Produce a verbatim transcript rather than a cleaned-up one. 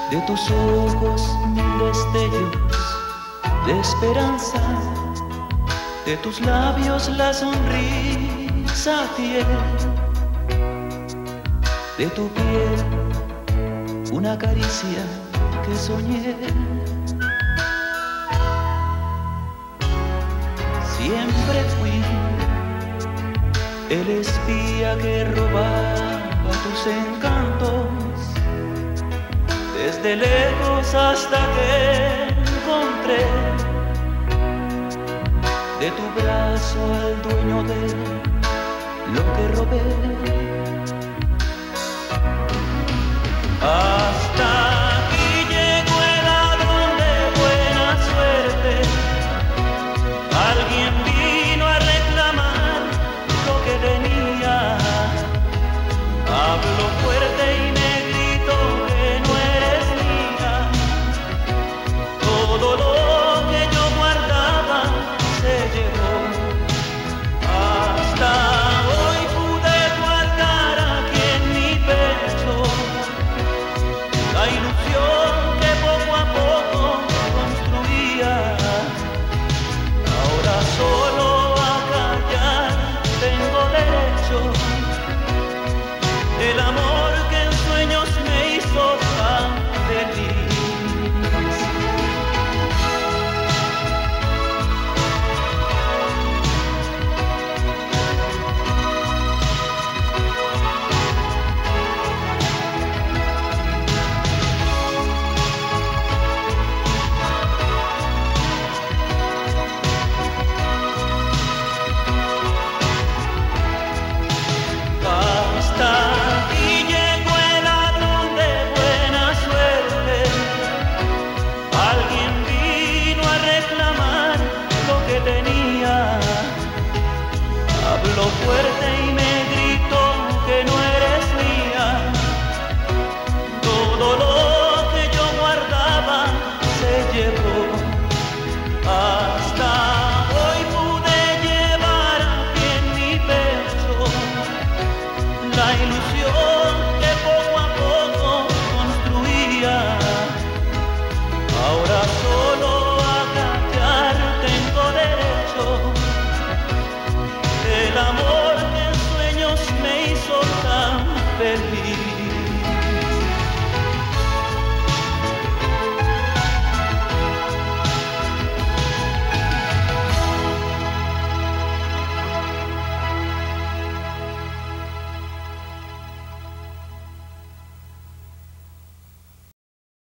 De tus ojos mil destellos de esperanza, de tus labios la sonrisa fiel, de tu piel una caricia que soñé. Siempre fui el espía que robaba tus encantos, desde lejos hasta que encontré de tu brazo al dueño de lo que robé.